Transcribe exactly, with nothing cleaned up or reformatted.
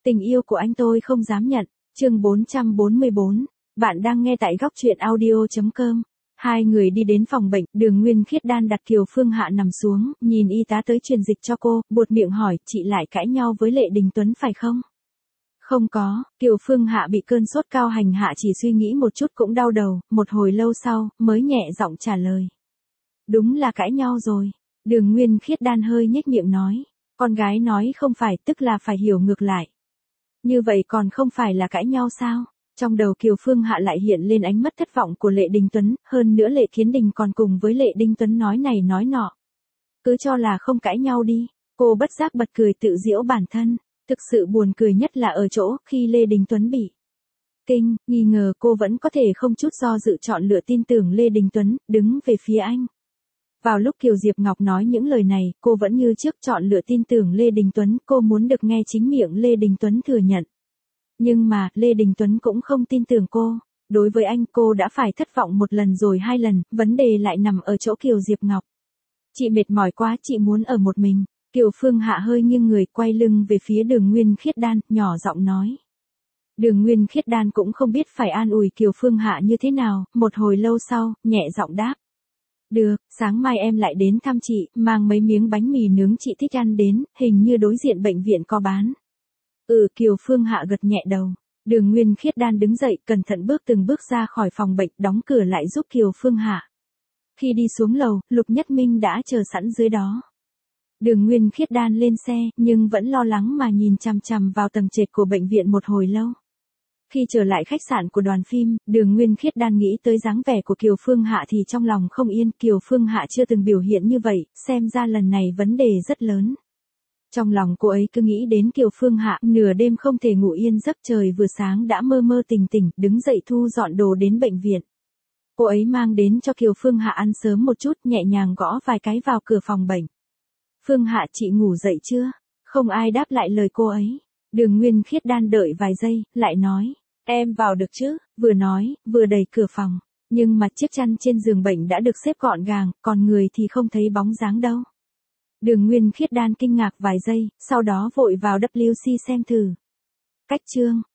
Tình yêu của anh tôi không dám nhận. Chương bốn trăm bốn mươi bốn. Bạn đang nghe tại góc truyện audio chấm com. Hai người đi đến phòng bệnh, Đường Nguyên Khiết Đan đặt Kiều Phương Hạ nằm xuống, nhìn y tá tới truyền dịch cho cô, buột miệng hỏi, chị lại cãi nhau với Lệ Đình Tuấn phải không? Không có, Kiều Phương Hạ bị cơn sốt cao hành hạ, chỉ suy nghĩ một chút cũng đau đầu, một hồi lâu sau, mới nhẹ giọng trả lời. Đúng là cãi nhau rồi. Đường Nguyên Khiết Đan hơi nhếch miệng nói. Con gái nói không phải, tức là phải hiểu ngược lại. Như vậy còn không phải là cãi nhau sao? Trong đầu Kiều Phương Hạ lại hiện lên ánh mắt thất vọng của Lệ Đình Tuấn, hơn nữa Lệ Thiến Đình còn cùng với Lệ Đình Tuấn nói này nói nọ. Cứ cho là không cãi nhau đi, cô bất giác bật cười tự giễu bản thân. Thực sự buồn cười nhất là ở chỗ khi Lê Đình Tuấn bị kinh, nghi ngờ cô vẫn có thể không chút do dự chọn lựa tin tưởng Lê Đình Tuấn, đứng về phía anh. Vào lúc Kiều Diệp Ngọc nói những lời này, cô vẫn như trước chọn lựa tin tưởng Lê Đình Tuấn, cô muốn được nghe chính miệng Lê Đình Tuấn thừa nhận. Nhưng mà, Lê Đình Tuấn cũng không tin tưởng cô. Đối với anh, cô đã phải thất vọng một lần rồi hai lần, vấn đề lại nằm ở chỗ Kiều Diệp Ngọc. Chị mệt mỏi quá, chị muốn ở một mình. Kiều Phương Hạ hơi nghiêng người, quay lưng về phía Đường Nguyên Khiết Đan, nhỏ giọng nói. Đường Nguyên Khiết Đan cũng không biết phải an ủi Kiều Phương Hạ như thế nào, một hồi lâu sau, nhẹ giọng đáp. Được, sáng mai em lại đến thăm chị, mang mấy miếng bánh mì nướng chị thích ăn đến, hình như đối diện bệnh viện có bán. Ừ, Kiều Phương Hạ gật nhẹ đầu. Đường Nguyên Khiết Đan đứng dậy, cẩn thận bước từng bước ra khỏi phòng bệnh, đóng cửa lại giúp Kiều Phương Hạ. Khi đi xuống lầu, Lục Nhất Minh đã chờ sẵn dưới đó. Đường Nguyên Khiết Đan lên xe, nhưng vẫn lo lắng mà nhìn chằm chằm vào tầng trệt của bệnh viện một hồi lâu. Khi trở lại khách sạn của đoàn phim, Đường Nguyên Khiết Đan nghĩ tới dáng vẻ của Kiều Phương Hạ thì trong lòng không yên, Kiều Phương Hạ chưa từng biểu hiện như vậy, xem ra lần này vấn đề rất lớn. Trong lòng cô ấy cứ nghĩ đến Kiều Phương Hạ, nửa đêm không thể ngủ yên giấc, trời vừa sáng đã mơ mơ tỉnh tỉnh, đứng dậy thu dọn đồ đến bệnh viện. Cô ấy mang đến cho Kiều Phương Hạ ăn sớm một chút, nhẹ nhàng gõ vài cái vào cửa phòng bệnh. Phương Hạ, chị ngủ dậy chưa? Không ai đáp lại lời cô ấy. Đường Nguyên Khiết Đan đợi vài giây, lại nói, em vào được chứ, vừa nói, vừa đẩy cửa phòng. Nhưng mà chiếc chăn trên giường bệnh đã được xếp gọn gàng, còn người thì không thấy bóng dáng đâu. Đường Nguyên Khiết Đan kinh ngạc vài giây, sau đó vội vào vê kép xê xem thử. Cách chương.